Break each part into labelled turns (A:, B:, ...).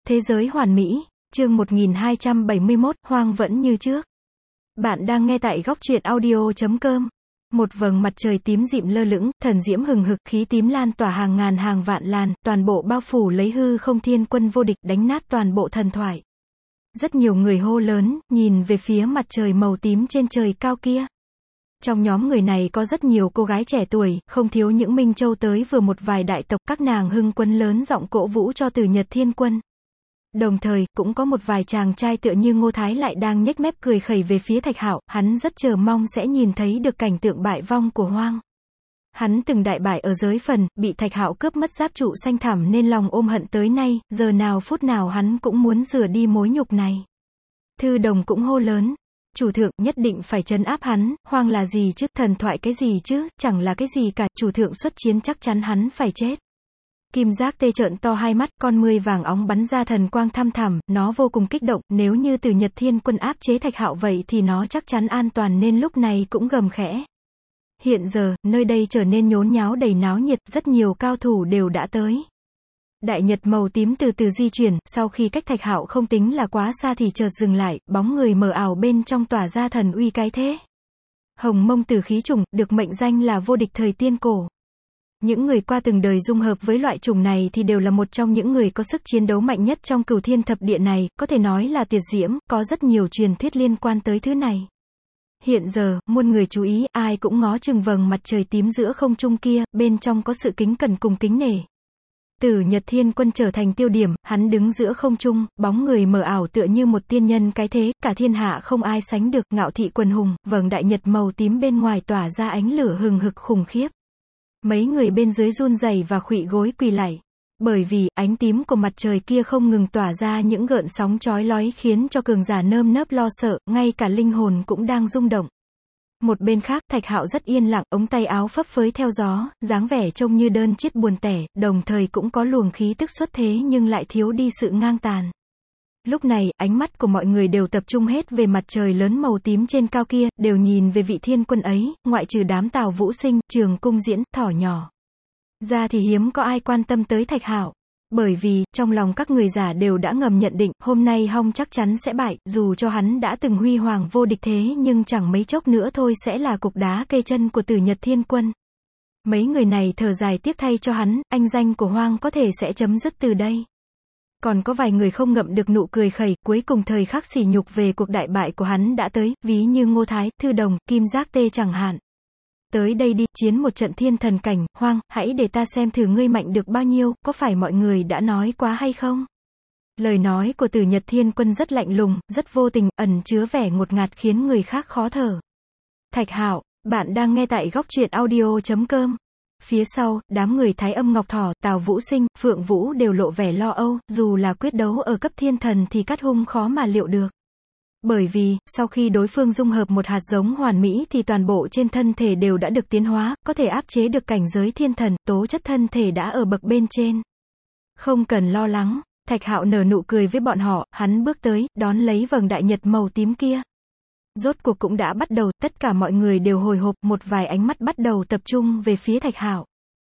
A: Thế giới hoàn mỹ, chương 1271, Hoang vẫn như trước. Bạn đang nghe tại góc truyện audio.com. Một vầng mặt trời tím dịm lơ lửng, thần diễm hừng hực, khí tím lan tỏa hàng ngàn hàng vạn làn, toàn bộ bao phủ lấy hư không, thiên quân vô địch, đánh nát toàn bộ thần thoại. Rất nhiều người hô lớn, nhìn về phía mặt trời màu tím trên trời cao kia. Trong nhóm người này có rất nhiều cô gái trẻ tuổi, không thiếu những minh châu tới vừa một vài đại tộc, các nàng hưng quân lớn giọng cổ vũ cho Từ Nhật Thiên Quân. Đồng thời, cũng có một vài chàng trai tựa như Ngô Thái lại đang nhếch mép cười khẩy về phía Thạch Hạo, hắn rất chờ mong sẽ nhìn thấy được cảnh tượng bại vong của Hoang. Hắn từng đại bại ở giới phần, bị Thạch Hạo cướp mất giáp trụ xanh thẳm nên lòng ôm hận tới nay, giờ nào phút nào hắn cũng muốn rửa đi mối nhục này. Thư Đồng cũng hô lớn, chủ thượng nhất định phải trấn áp hắn, Hoang là gì chứ, thần thoại cái gì chứ, chẳng là cái gì cả, chủ thượng xuất chiến chắc chắn hắn phải chết. Kim Giác Tê trợn to hai mắt, con ngươi vàng óng bắn ra thần quang thăm thẳm, nó vô cùng kích động, nếu như Từ Nhật Thiên Quân áp chế Thạch Hạo vậy thì nó chắc chắn an toàn nên lúc này cũng gầm khẽ. Hiện giờ, nơi đây trở nên nhốn nháo đầy náo nhiệt, rất nhiều cao thủ đều đã tới. Đại nhật màu tím từ từ di chuyển, sau khi cách Thạch Hạo không tính là quá xa thì chợt dừng lại, bóng người mờ ảo bên trong tỏa ra thần uy cái thế. Hồng Mông Tử Khí Trùng, được mệnh danh là vô địch thời tiên cổ. Những người qua từng đời dung hợp với loại trùng này thì đều là một trong những người có sức chiến đấu mạnh nhất trong Cửu Thiên Thập Địa này, có thể nói là tuyệt diễm, có rất nhiều truyền thuyết liên quan tới thứ này. Hiện giờ, muôn người chú ý, ai cũng ngó chừng vầng mặt trời tím giữa không trung kia, bên trong có sự kính cẩn cùng kính nể. Từ Nhật Thiên Quân trở thành tiêu điểm, hắn đứng giữa không trung, bóng người mờ ảo tựa như một tiên nhân cái thế, cả thiên hạ không ai sánh được, ngạo thị quần hùng, vầng đại nhật màu tím bên ngoài tỏa ra ánh lửa hừng hực khủng khiếp. Mấy người bên dưới run rẩy và khuỵu gối quỳ lạy. Bởi vì, ánh tím của mặt trời kia không ngừng tỏa ra những gợn sóng chói lói khiến cho cường giả nơm nớp lo sợ, ngay cả linh hồn cũng đang rung động. Một bên khác, Thạch Hạo rất yên lặng, ống tay áo phấp phới theo gió, dáng vẻ trông như đơn chiếc buồn tẻ, đồng thời cũng có luồng khí tức xuất thế nhưng lại thiếu đi sự ngang tàn. Lúc này, ánh mắt của mọi người đều tập trung hết về mặt trời lớn màu tím trên cao kia, đều nhìn về vị thiên quân ấy, ngoại trừ đám Tào Vũ Sinh, Trường Cung Diễn, Thỏ Nhỏ ra thì hiếm có ai quan tâm tới Thạch Hạo. Bởi vì, trong lòng các người giả đều đã ngầm nhận định, hôm nay Hong chắc chắn sẽ bại, dù cho hắn đã từng huy hoàng vô địch thế nhưng chẳng mấy chốc nữa thôi sẽ là cục đá kê chân của Từ Nhật Thiên Quân. Mấy người này thở dài tiếc thay cho hắn, anh danh của Hoang có thể sẽ chấm dứt từ đây. Còn có vài người không ngậm được nụ cười khẩy, cuối cùng thời khắc sỉ nhục về cuộc đại bại của hắn đã tới, ví như Ngô Thái, Thư Đồng, Kim Giác Tê chẳng hạn. Tới đây đi, chiến một trận thiên thần cảnh, Hoang, hãy để ta xem thử ngươi mạnh được bao nhiêu, có phải mọi người đã nói quá hay không? Lời nói của Từ Nhật Thiên Quân rất lạnh lùng, rất vô tình, ẩn chứa vẻ ngột ngạt khiến người khác khó thở. Thạch Hạo, bạn đang nghe tại góc truyện audio.com. Phía sau, đám người Thái Âm Ngọc Thỏ, Tào Vũ Sinh, Phượng Vũ đều lộ vẻ lo âu, dù là quyết đấu ở cấp thiên thần thì Cát Hung khó mà liệu được. Bởi vì, sau khi đối phương dung hợp một hạt giống hoàn mỹ thì toàn bộ trên thân thể đều đã được tiến hóa, có thể áp chế được cảnh giới thiên thần, tố chất thân thể đã ở bậc bên trên. Không cần lo lắng, Thạch Hạo nở nụ cười với bọn họ, hắn bước tới, đón lấy vầng đại nhật màu tím kia. Rốt cuộc cũng đã bắt đầu, tất cả mọi người đều hồi hộp, một vài ánh mắt bắt đầu tập trung về phía Thạch Hạo.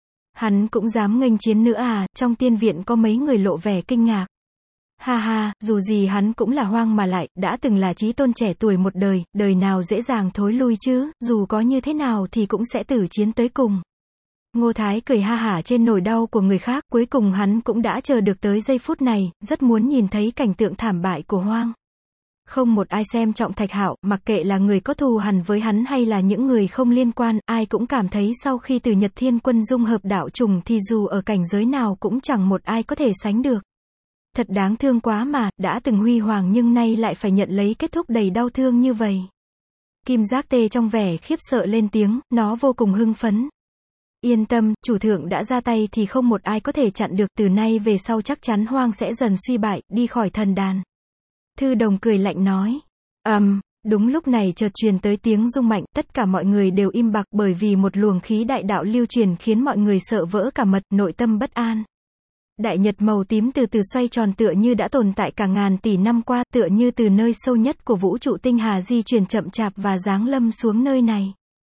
A: Hắn cũng dám nghênh chiến nữa à, trong tiên viện có mấy người lộ vẻ kinh ngạc. Ha ha, dù gì hắn cũng là Hoang mà lại, đã từng là chí tôn trẻ tuổi một đời, đời nào dễ dàng thối lui chứ, dù có như thế nào thì cũng sẽ tử chiến tới cùng. Ngô Thái cười ha hả trên nỗi đau của người khác, cuối cùng hắn cũng đã chờ được tới giây phút này, rất muốn nhìn thấy cảnh tượng thảm bại của Hoang. Không một ai xem trọng Thạch Hạo, mặc kệ là người có thù hằn với hắn hay là những người không liên quan, ai cũng cảm thấy sau khi Từ Nhật Thiên Quân dung hợp đạo trùng thì dù ở cảnh giới nào cũng chẳng một ai có thể sánh được. Thật đáng thương quá mà, đã từng huy hoàng nhưng nay lại phải nhận lấy kết thúc đầy đau thương như vậy. Kim Giác Tê trong vẻ khiếp sợ lên tiếng, nó vô cùng hưng phấn. Yên tâm, chủ thượng đã ra tay thì không một ai có thể chặn được, từ nay về sau chắc chắn Hoang sẽ dần suy bại, đi khỏi thần đàn. Thư Đồng cười lạnh nói. Đúng lúc này chợt truyền tới tiếng rung mạnh, tất cả mọi người đều im bặt bởi vì một luồng khí đại đạo lưu truyền khiến mọi người sợ vỡ cả mật, nội tâm bất an. Đại nhật màu tím từ từ xoay tròn tựa như đã tồn tại cả ngàn tỷ năm qua, tựa như từ nơi sâu nhất của vũ trụ tinh hà di chuyển chậm chạp và giáng lâm xuống nơi này.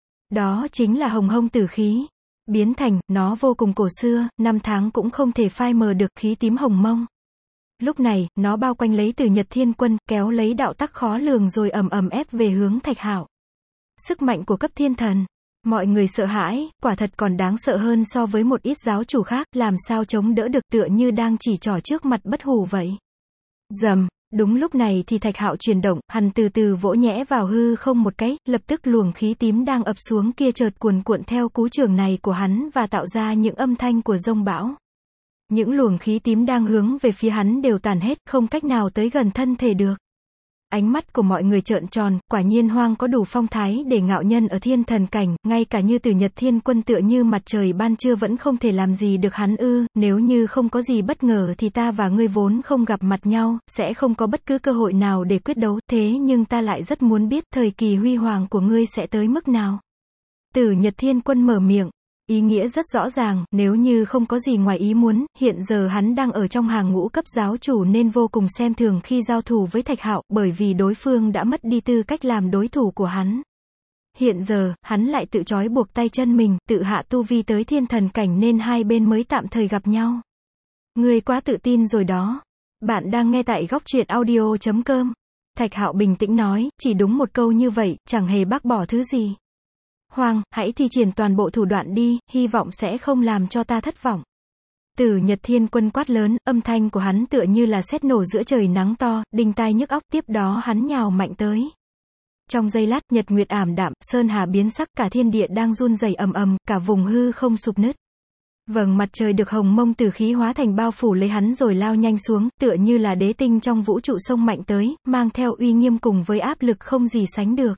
A: Đó chính là Hồng Mông Tử Khí. Biến thành, nó vô cùng cổ xưa, năm tháng cũng không thể phai mờ được khí tím hồng mông. Lúc này, nó bao quanh lấy Từ Nhật Thiên Quân, kéo lấy đạo tắc khó lường rồi ầm ầm ép về hướng Thạch Hạo. Sức mạnh của cấp thiên thần. Mọi người sợ hãi, quả thật còn đáng sợ hơn so với một ít giáo chủ khác, làm sao chống đỡ được, tựa như đang chỉ trỏ trước mặt bất hủ vậy. Rầm, đúng lúc này thì Thạch Hạo chuyển động, hắn từ từ vỗ nhẽ vào hư không một cái, lập tức luồng khí tím đang ập xuống kia chợt cuồn cuộn theo cú chưởng này của hắn và tạo ra những âm thanh của dông bão. Những luồng khí tím đang hướng về phía hắn đều tàn hết, không cách nào tới gần thân thể được. Ánh mắt của mọi người trợn tròn, quả nhiên Hoang có đủ phong thái để ngạo nhân ở thiên thần cảnh, ngay cả như Từ Nhật Thiên Quân tựa như mặt trời ban trưa vẫn không thể làm gì được hắn ư, nếu như không có gì bất ngờ thì ta và ngươi vốn không gặp mặt nhau, sẽ không có bất cứ cơ hội nào để quyết đấu, thế nhưng ta lại rất muốn biết thời kỳ huy hoàng của ngươi sẽ tới mức nào. Từ Nhật Thiên Quân mở miệng. Ý nghĩa rất rõ ràng, nếu như không có gì ngoài ý muốn, hiện giờ hắn đang ở trong hàng ngũ cấp giáo chủ nên vô cùng xem thường khi giao thủ với Thạch Hạo, bởi vì đối phương đã mất đi tư cách làm đối thủ của hắn. Hiện giờ, hắn lại tự trói buộc tay chân mình, tự hạ tu vi tới thiên thần cảnh nên hai bên mới tạm thời gặp nhau. Ngươi quá tự tin rồi đó. Bạn đang nghe tại góc truyện audio.com. Thạch Hạo bình tĩnh nói, chỉ đúng một câu như vậy, chẳng hề bác bỏ thứ gì. Hoang, hãy thi triển toàn bộ thủ đoạn đi, hy vọng sẽ không làm cho ta thất vọng. Từ Nhật Thiên Quân quát lớn, âm thanh của hắn tựa như là sét nổ giữa trời nắng to, đinh tai nhức óc, tiếp đó hắn nhào mạnh tới. Trong giây lát, nhật nguyệt ảm đạm, sơn hà biến sắc, cả thiên địa đang run rẩy ầm ầm, cả vùng hư không sụp nứt. Vầng mặt trời được hồng mông từ khí hóa thành bao phủ lấy hắn rồi lao nhanh xuống, tựa như là đế tinh trong vũ trụ xông mạnh tới, mang theo uy nghiêm cùng với áp lực không gì sánh được.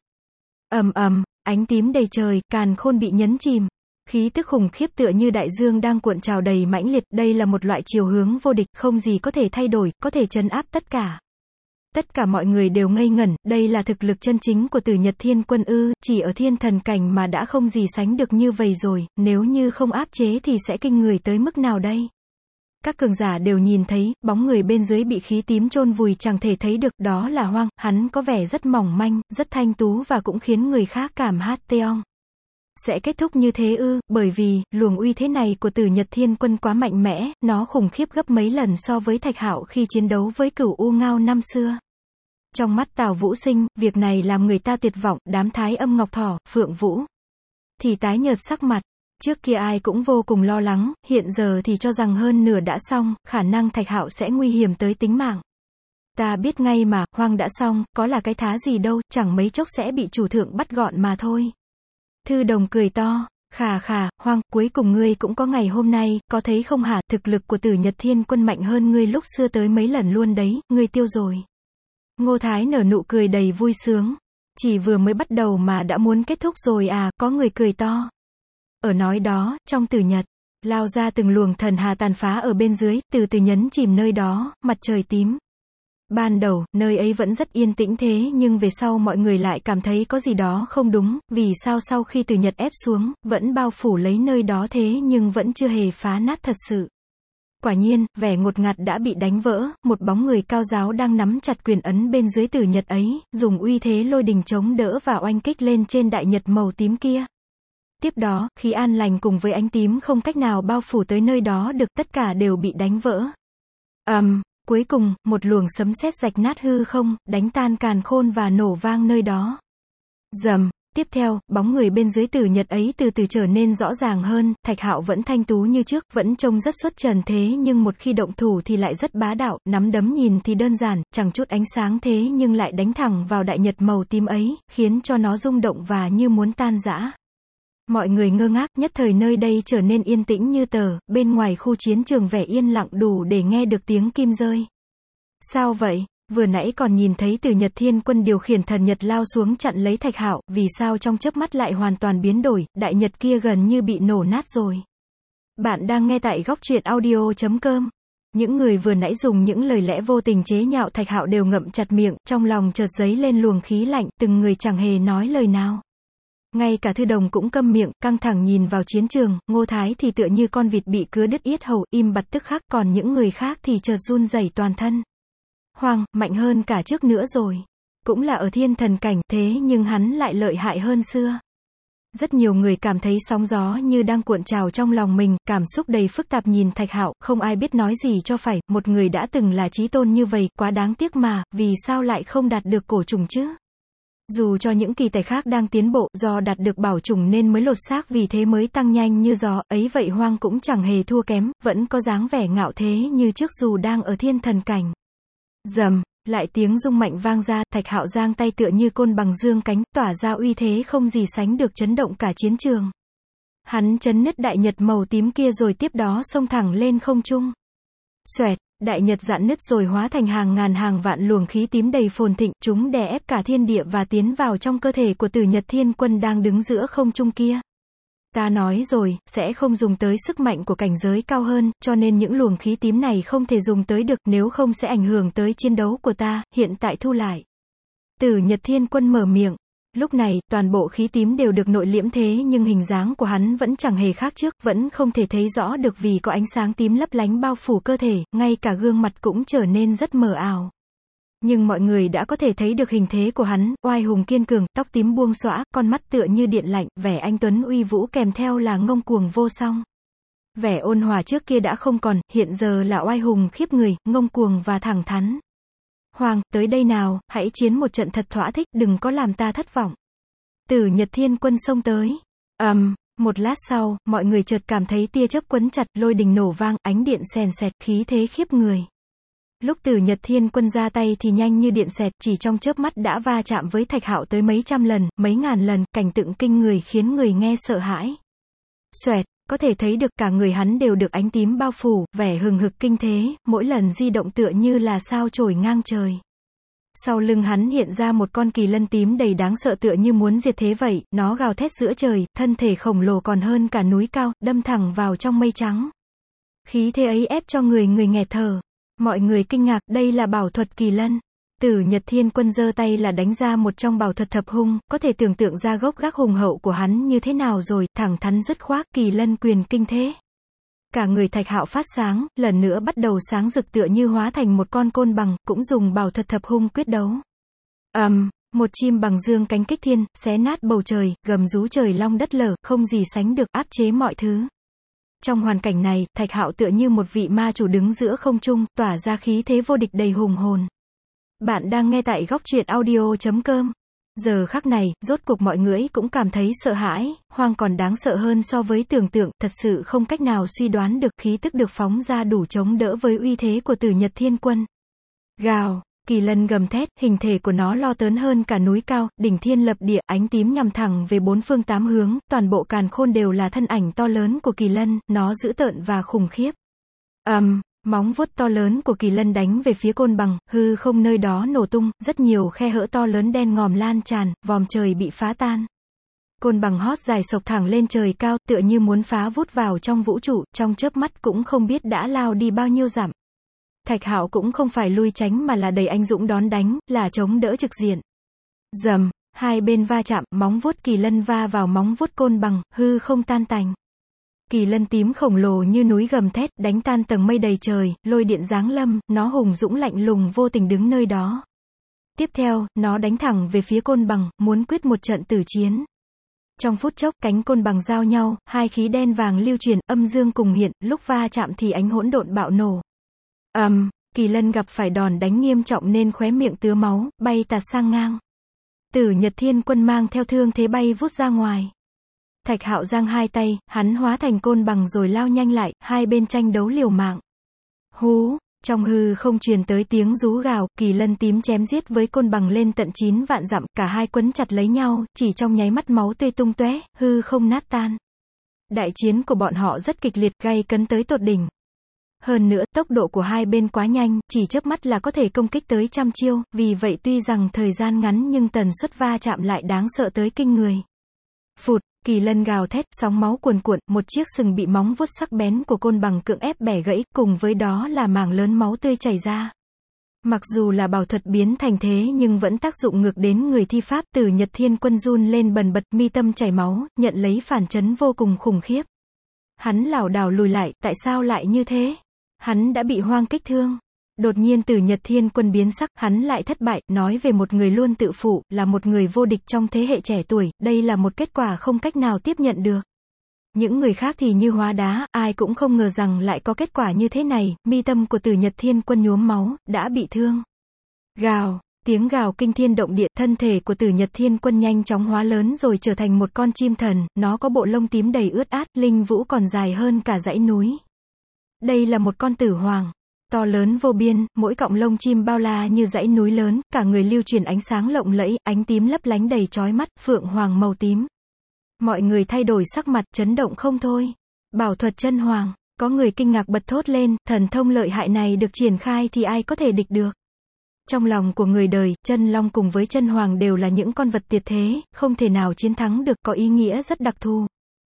A: Ầm ầm. Ánh tím đầy trời, càn khôn bị nhấn chìm. Khí tức khủng khiếp tựa như đại dương đang cuộn trào đầy mãnh liệt, đây là một loại chiều hướng vô địch, không gì có thể thay đổi, có thể trấn áp tất cả. Tất cả mọi người đều ngây ngẩn, đây là thực lực chân chính của Từ Nhật Thiên Quân ư, chỉ ở thiên thần cảnh mà đã không gì sánh được như vậy rồi, nếu như không áp chế thì sẽ kinh người tới mức nào đây? Các cường giả đều nhìn thấy, bóng người bên dưới bị khí tím chôn vùi chẳng thể thấy được, đó là Hoang, hắn có vẻ rất mỏng manh, rất thanh tú và cũng khiến người khác cảm hát teong. Sẽ kết thúc như thế ư, bởi vì, luồng uy thế này của Từ Nhật Thiên Quân quá mạnh mẽ, nó khủng khiếp gấp mấy lần so với Thạch Hạo khi chiến đấu với Cửu U Ngao năm xưa. Trong mắt Tào Vũ Sinh, việc này làm người ta tuyệt vọng, đám Thái Âm Ngọc Thỏ, Phượng Vũ thì tái nhợt sắc mặt. Trước kia ai cũng vô cùng lo lắng, hiện giờ thì cho rằng hơn nửa đã xong, khả năng Thạch Hạo sẽ nguy hiểm tới tính mạng. Ta biết ngay mà, Hoang đã xong, có là cái thá gì đâu, chẳng mấy chốc sẽ bị chủ thượng bắt gọn mà thôi. Thư Đồng cười to, khà khà, Hoang, cuối cùng ngươi cũng có ngày hôm nay, có thấy không hả, thực lực của Từ Nhật Thiên Quân mạnh hơn ngươi lúc xưa tới mấy lần luôn đấy, ngươi tiêu rồi. Ngô Thái nở nụ cười đầy vui sướng. Chỉ vừa mới bắt đầu mà đã muốn kết thúc rồi à, có người cười to. Ở nói đó, trong Từ Nhật, lao ra từng luồng thần hà tàn phá ở bên dưới, từ từ nhấn chìm nơi đó, mặt trời tím. Ban đầu, nơi ấy vẫn rất yên tĩnh thế nhưng về sau mọi người lại cảm thấy có gì đó không đúng, vì sao sau khi Từ Nhật ép xuống, vẫn bao phủ lấy nơi đó thế nhưng vẫn chưa hề phá nát thật sự. Quả nhiên, vẻ ngột ngạt đã bị đánh vỡ, một bóng người cao giáo đang nắm chặt quyền ấn bên dưới Từ Nhật ấy, dùng uy thế lôi đình chống đỡ và oanh kích lên trên đại nhật màu tím kia. Tiếp đó, khí an lành cùng với ánh tím không cách nào bao phủ tới nơi đó được, tất cả đều bị đánh vỡ. Cuối cùng, một luồng sấm sét rạch nát hư không, đánh tan càn khôn và nổ vang nơi đó. Rầm. Tiếp theo, bóng người bên dưới Từ Nhật ấy từ từ trở nên rõ ràng hơn, Thạch Hạo vẫn thanh tú như trước, vẫn trông rất xuất trần thế nhưng một khi động thủ thì lại rất bá đạo, nắm đấm nhìn thì đơn giản, chẳng chút ánh sáng thế nhưng lại đánh thẳng vào đại nhật màu tím ấy, khiến cho nó rung động và như muốn tan rã. Mọi người ngơ ngác, nhất thời nơi đây trở nên yên tĩnh như tờ, bên ngoài khu chiến trường vẻ yên lặng đủ để nghe được tiếng kim rơi. Sao vậy? Vừa nãy còn nhìn thấy Từ Nhật Thiên Quân điều khiển thần nhật lao xuống chặn lấy Thạch Hạo, vì sao trong chớp mắt lại hoàn toàn biến đổi, đại nhật kia gần như bị nổ nát rồi. Bạn đang nghe tại góc truyện audio.com. Những người vừa nãy dùng những lời lẽ vô tình chế nhạo Thạch Hạo đều ngậm chặt miệng, trong lòng chợt dấy lên luồng khí lạnh, từng người chẳng hề nói lời nào. Ngay cả Thư Đồng cũng câm miệng, căng thẳng nhìn vào chiến trường, Ngô Thái thì tựa như con vịt bị cứa đứt yết hầu, im bặt tức khắc, còn những người khác thì chợt run rẩy toàn thân. Hoang, mạnh hơn cả trước nữa rồi. Cũng là ở thiên thần cảnh, thế nhưng hắn lại lợi hại hơn xưa. Rất nhiều người cảm thấy sóng gió như đang cuộn trào trong lòng mình, cảm xúc đầy phức tạp nhìn Thạch Hạo, không ai biết nói gì cho phải, một người đã từng là chí tôn như vậy, quá đáng tiếc mà, vì sao lại không đạt được cổ trùng chứ? Dù cho những kỳ tài khác đang tiến bộ, do đạt được bảo trùng nên mới lột xác vì thế mới tăng nhanh như gió, ấy vậy Hoang cũng chẳng hề thua kém, vẫn có dáng vẻ ngạo thế như trước dù đang ở thiên thần cảnh. Rầm, lại tiếng rung mạnh vang ra, Thạch Hạo giang tay tựa như côn bằng dương cánh, tỏa ra uy thế không gì sánh được chấn động cả chiến trường. Hắn chấn nứt đại nhật màu tím kia rồi tiếp đó xông thẳng lên không trung. Xoẹt, đại nhật rạn nứt rồi hóa thành hàng ngàn hàng vạn luồng khí tím đầy phồn thịnh, chúng đè ép cả thiên địa và tiến vào trong cơ thể của Tử Nhật Thiên Quân đang đứng giữa không trung kia. Ta nói rồi, sẽ không dùng tới sức mạnh của cảnh giới cao hơn, cho nên những luồng khí tím này không thể dùng tới được, nếu không sẽ ảnh hưởng tới chiến đấu của ta, hiện tại thu lại. Tử Nhật Thiên Quân mở miệng. Lúc này, toàn bộ khí tím đều được nội liễm thế nhưng hình dáng của hắn vẫn chẳng hề khác trước, vẫn không thể thấy rõ được vì có ánh sáng tím lấp lánh bao phủ cơ thể, ngay cả gương mặt cũng trở nên rất mờ ảo. Nhưng mọi người đã có thể thấy được hình thế của hắn, oai hùng kiên cường, tóc tím buông xõa, con mắt tựa như điện lạnh, vẻ anh tuấn uy vũ kèm theo là ngông cuồng vô song. Vẻ ôn hòa trước kia đã không còn, hiện giờ là oai hùng khiếp người, ngông cuồng và thẳng thắn. Hoàng, tới đây nào, hãy chiến một trận thật thỏa thích, đừng có làm ta thất vọng. Tử Nhật Thiên Quân xông tới. Một lát sau, mọi người chợt cảm thấy tia chớp quấn chặt, lôi đình nổ vang, ánh điện sèn sẹt, khí thế khiếp người. Lúc Tử Nhật Thiên Quân ra tay thì nhanh như điện xẹt, chỉ trong chớp mắt đã va chạm với Thạch Hạo tới mấy trăm lần, mấy ngàn lần, cảnh tượng kinh người khiến người nghe sợ hãi. Xoẹt, có thể thấy được cả người hắn đều được ánh tím bao phủ, vẻ hừng hực kinh thế, mỗi lần di động tựa như là sao chổi ngang trời. Sau lưng hắn hiện ra một con kỳ lân tím đầy đáng sợ tựa như muốn diệt thế vậy, nó gào thét giữa trời, thân thể khổng lồ còn hơn cả núi cao, đâm thẳng vào trong mây trắng. Khí thế ấy ép cho người nghẹt thở. Mọi người kinh ngạc, đây là bảo thuật kỳ lân. Tử Nhật Thiên Quân giơ tay là đánh ra một trong bảo thuật thập hung, có thể tưởng tượng ra gốc gác hùng hậu của hắn như thế nào rồi, thẳng thắn dứt khoát, kỳ lân quyền kinh thế. Cả người Thạch Hạo phát sáng, lần nữa bắt đầu sáng rực tựa như hóa thành một con côn bằng, cũng dùng bảo thuật thập hung quyết đấu. Một chim bằng dương cánh kích thiên, xé nát bầu trời, gầm rú trời long đất lở, không gì sánh được, áp chế mọi thứ. Trong hoàn cảnh này, Thạch Hạo tựa như một vị ma chủ đứng giữa không trung, tỏa ra khí thế vô địch đầy hùng hồn. Bạn đang nghe tại Góc Truyện Audio.com. Giờ khắc này, rốt cuộc mọi người cũng cảm thấy sợ hãi, Hoang còn đáng sợ hơn so với tưởng tượng, thật sự không cách nào suy đoán được khí tức được phóng ra đủ chống đỡ với uy thế của Tử Nhật Thiên Quân. Gào, kỳ lân gầm thét, hình thể của nó lo tớn hơn cả núi cao, đỉnh thiên lập địa, ánh tím nhằm thẳng về bốn phương tám hướng, toàn bộ càn khôn đều là thân ảnh to lớn của kỳ lân, nó dữ tợn và khủng khiếp. Móng vuốt to lớn của kỳ lân đánh về phía côn bằng, hư không nơi đó nổ tung, rất nhiều khe hở to lớn đen ngòm lan tràn, vòm trời bị phá tan. Côn bằng hót dài sộc thẳng lên trời cao, tựa như muốn phá vút vào trong vũ trụ, trong chớp mắt cũng không biết đã lao đi bao nhiêu dặm. Thạch Hạo cũng không phải lui tránh mà là đầy anh dũng đón đánh, là chống đỡ trực diện. Rầm, hai bên va chạm, móng vuốt kỳ lân va vào móng vuốt côn bằng, hư không tan tành. Kỳ lân tím khổng lồ như núi gầm thét, đánh tan tầng mây đầy trời, lôi điện giáng lâm, nó hùng dũng lạnh lùng vô tình đứng nơi đó. Tiếp theo, nó đánh thẳng về phía côn bằng, muốn quyết một trận tử chiến. Trong phút chốc, cánh côn bằng giao nhau, hai khí đen vàng lưu truyền, âm dương cùng hiện, lúc va chạm thì ánh hỗn độn bạo nổ. Kỳ lân gặp phải đòn đánh nghiêm trọng nên khóe miệng tứa máu, bay tạt sang ngang. Tử Nhật Thiên Quân mang theo thương thế bay vút ra ngoài. Thạch Hạo giang hai tay, hắn hóa thành côn bằng rồi lao nhanh lại, hai bên tranh đấu liều mạng. Hú, trong hư không truyền tới tiếng rú gào, kỳ lân tím chém giết với côn bằng lên tận 9 vạn dặm, cả hai quấn chặt lấy nhau, chỉ trong nháy mắt máu tươi tung tóe, hư không nát tan. Đại chiến của bọn họ rất kịch liệt, gay cấn tới tột đỉnh. Hơn nữa, tốc độ của hai bên quá nhanh, chỉ chớp mắt là có thể công kích tới trăm chiêu, vì vậy tuy rằng thời gian ngắn nhưng tần suất va chạm lại đáng sợ tới kinh người. Phụt, kỳ lân gào thét, sóng máu cuồn cuộn, một chiếc sừng bị móng vuốt sắc bén của côn bằng cưỡng ép bẻ gãy, cùng với đó là mảng lớn máu tươi chảy ra. Mặc dù là bảo thuật biến thành thế nhưng vẫn tác dụng ngược đến người thi pháp. Tử Nhật Thiên Quân run lên bần bật, mi tâm chảy máu, nhận lấy phản chấn vô cùng khủng khiếp. Hắn lảo đảo lùi lại, tại sao lại như thế? Hắn đã bị Hoang kích thương. Đột nhiên Tử Nhật Thiên Quân biến sắc, hắn lại thất bại, nói về một người luôn tự phụ, là một người vô địch trong thế hệ trẻ tuổi, đây là một kết quả không cách nào tiếp nhận được. Những người khác thì như hóa đá, ai cũng không ngờ rằng lại có kết quả như thế này, mi tâm của Tử Nhật Thiên Quân nhuốm máu, đã bị thương. Gào, tiếng gào kinh thiên động địa, thân thể của Tử Nhật Thiên Quân nhanh chóng hóa lớn rồi trở thành một con chim thần, nó có bộ lông tím đầy ướt át, linh vũ còn dài hơn cả dãy núi. Đây là một con tử hoàng, to lớn vô biên, mỗi cọng lông chim bao la như dãy núi lớn, cả người lưu truyền ánh sáng lộng lẫy, ánh tím lấp lánh đầy chói mắt, phượng hoàng màu tím. Mọi người thay đổi sắc mặt, chấn động không thôi. Bảo thuật chân hoàng, có người kinh ngạc bật thốt lên, thần thông lợi hại này được triển khai thì ai có thể địch được. Trong lòng của người đời, chân long cùng với chân hoàng đều là những con vật tuyệt thế, không thể nào chiến thắng được, có ý nghĩa rất đặc thù.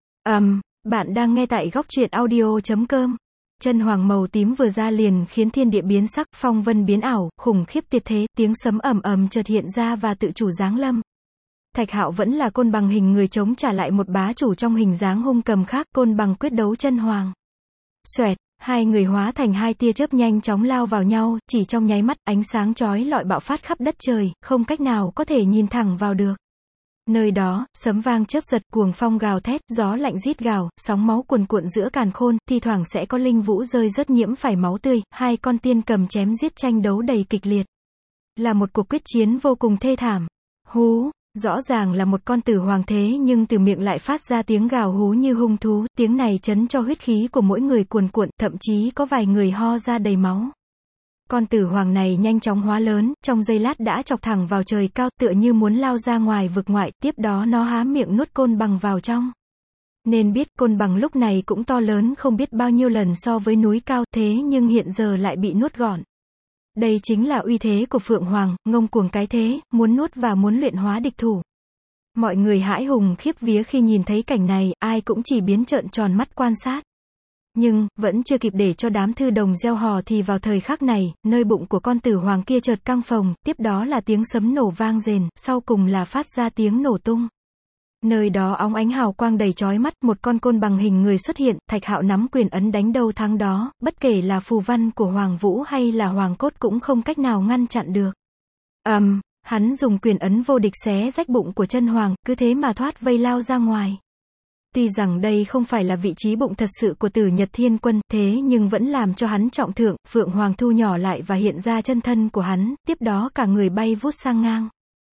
A: Bạn đang nghe tại góc truyện audio.com. Chân hoàng màu tím vừa ra liền khiến thiên địa biến sắc, phong vân biến ảo, khủng khiếp tuyệt thế, tiếng sấm ầm ầm chợt hiện ra và tự chủ giáng lâm. Thạch Hạo vẫn là côn bằng hình người chống trả lại một bá chủ trong hình dáng hung cầm khác, côn bằng quyết đấu chân hoàng. Xoẹt, hai người hóa thành hai tia chớp nhanh chóng lao vào nhau, chỉ trong nháy mắt, ánh sáng chói lọi bạo phát khắp đất trời, không cách nào có thể nhìn thẳng vào được. Nơi đó, sấm vang chớp giật, cuồng phong gào thét, gió lạnh rít gào, sóng máu cuồn cuộn giữa càn khôn, thi thoảng sẽ có linh vũ rơi rớt nhiễm phải máu tươi, hai con tiên cầm chém giết tranh đấu đầy kịch liệt. Là một cuộc quyết chiến vô cùng thê thảm. Hú, rõ ràng là một con tử hoàng thế nhưng từ miệng lại phát ra tiếng gào hú như hung thú, tiếng này chấn cho huyết khí của mỗi người cuồn cuộn, thậm chí có vài người ho ra đầy máu. Con tử hoàng này nhanh chóng hóa lớn, trong giây lát đã chọc thẳng vào trời cao, tựa như muốn lao ra ngoài vực ngoại, tiếp đó nó há miệng nuốt côn bằng vào trong. Nên biết côn bằng lúc này cũng to lớn không biết bao nhiêu lần so với núi cao, thế nhưng hiện giờ lại bị nuốt gọn. Đây chính là uy thế của Phượng Hoàng, ngông cuồng cái thế, muốn nuốt và muốn luyện hóa địch thủ. Mọi người hãi hùng khiếp vía khi nhìn thấy cảnh này, ai cũng chỉ biến trợn tròn mắt quan sát. Nhưng, vẫn chưa kịp để cho đám thư đồng reo hò thì vào thời khắc này, nơi bụng của con tử hoàng kia chợt căng phồng, tiếp đó là tiếng sấm nổ vang rền, sau cùng là phát ra tiếng nổ tung. Nơi đó óng ánh hào quang đầy chói mắt, một con côn bằng hình người xuất hiện, Thạch Hạo nắm quyền ấn đánh đâu thắng đó, bất kể là phù văn của Hoàng Vũ hay là Hoàng Cốt cũng không cách nào ngăn chặn được. Hắn dùng quyền ấn vô địch xé rách bụng của chân hoàng, cứ thế mà thoát vây lao ra ngoài. Tuy rằng đây không phải là vị trí bụng thật sự của Tử Nhật Thiên Quân, thế nhưng vẫn làm cho hắn trọng thượng, Phượng Hoàng thu nhỏ lại và hiện ra chân thân của hắn, tiếp đó cả người bay vút sang ngang.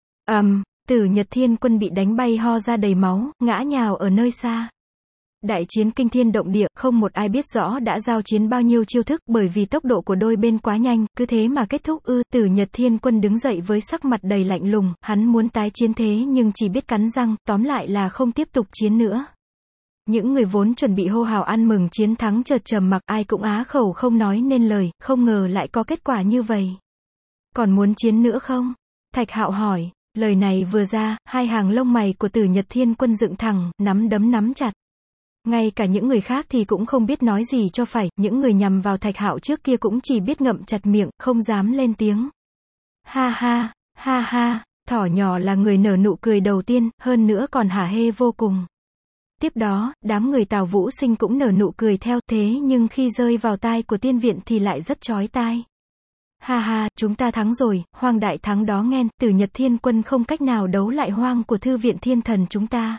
A: Tử Nhật Thiên Quân bị đánh bay ho ra đầy máu, ngã nhào ở nơi xa. Đại chiến kinh thiên động địa, không một ai biết rõ đã giao chiến bao nhiêu chiêu thức, bởi vì tốc độ của đôi bên quá nhanh, cứ thế mà kết thúc ư. Tử Nhật Thiên Quân đứng dậy với sắc mặt đầy lạnh lùng, hắn muốn tái chiến thế nhưng chỉ biết cắn răng, tóm lại là không tiếp tục chiến nữa. Những người vốn chuẩn bị hô hào ăn mừng chiến thắng chợt trầm mặc, ai cũng á khẩu không nói nên lời, không ngờ lại có kết quả như vậy. Còn muốn chiến nữa không? Thạch Hạo hỏi. Lời này vừa ra, hai hàng lông mày của Tử Nhật Thiên Quân dựng thẳng, nắm đấm nắm chặt. Ngay cả những người khác thì cũng không biết nói gì cho phải, những người nhằm vào Thạch Hạo trước kia cũng chỉ biết ngậm chặt miệng, không dám lên tiếng. Ha ha, ha ha, thỏ nhỏ là người nở nụ cười đầu tiên, hơn nữa còn hả hê vô cùng. Tiếp đó, đám người Tào Vũ Sinh cũng nở nụ cười theo, thế nhưng khi rơi vào tai của tiên viện thì lại rất chói tai. Ha ha, chúng ta thắng rồi, Hoang đại thắng đó nghen, Tử Nhật Thiên Quân không cách nào đấu lại Hoang của Thư viện Thiên Thần chúng ta.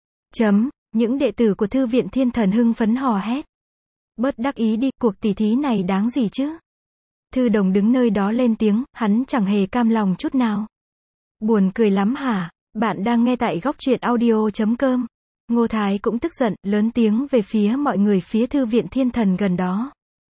A: Những đệ tử của Thư viện Thiên Thần hưng phấn hò hét. Bớt đắc ý đi, cuộc tỷ thí này đáng gì chứ? Thư Đồng đứng nơi đó lên tiếng, hắn chẳng hề cam lòng chút nào. Buồn cười lắm hả? Bạn đang nghe tại góc truyện audio.com. Ngô Thái cũng tức giận, lớn tiếng về phía mọi người phía Thư viện Thiên Thần gần đó.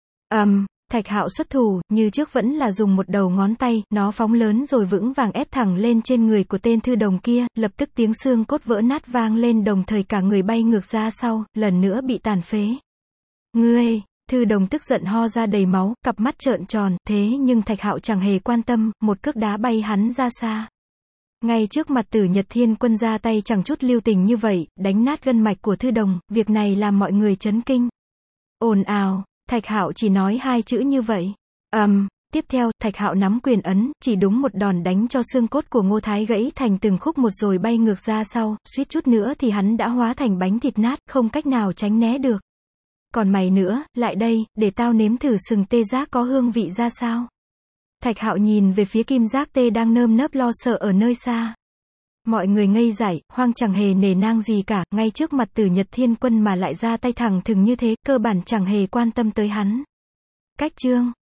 A: Thạch Hạo xuất thủ, như trước vẫn là dùng một đầu ngón tay, nó phóng lớn rồi vững vàng ép thẳng lên trên người của tên thư đồng kia, lập tức tiếng xương cốt vỡ nát vang lên đồng thời cả người bay ngược ra sau, lần nữa bị tàn phế. Ngươi, thư đồng tức giận ho ra đầy máu, cặp mắt trợn tròn, thế nhưng Thạch Hạo chẳng hề quan tâm, một cước đá bay hắn ra xa. Ngay trước mặt Tử Nhật Thiên Quân ra tay chẳng chút lưu tình như vậy, đánh nát gân mạch của thư đồng, việc này làm mọi người chấn kinh. Ồn ào. Thạch Hạo chỉ nói hai chữ như vậy. Tiếp theo, Thạch Hạo nắm quyền ấn, chỉ đúng một đòn đánh cho xương cốt của Ngô Thái gãy thành từng khúc một rồi bay ngược ra sau, suýt chút nữa thì hắn đã hóa thành bánh thịt nát, không cách nào tránh né được. còn mày nữa, lại đây, để tao nếm thử sừng tê giác có hương vị ra sao. Thạch Hạo nhìn về phía Kim Giác Tê đang nơm nớp lo sợ ở nơi xa. Mọi người ngây dại, Hoang chẳng hề nể nang gì cả, ngay trước mặt Tử Nhật Thiên Quân mà lại ra tay thẳng thừng như thế, cơ bản chẳng hề quan tâm tới hắn. Cách chương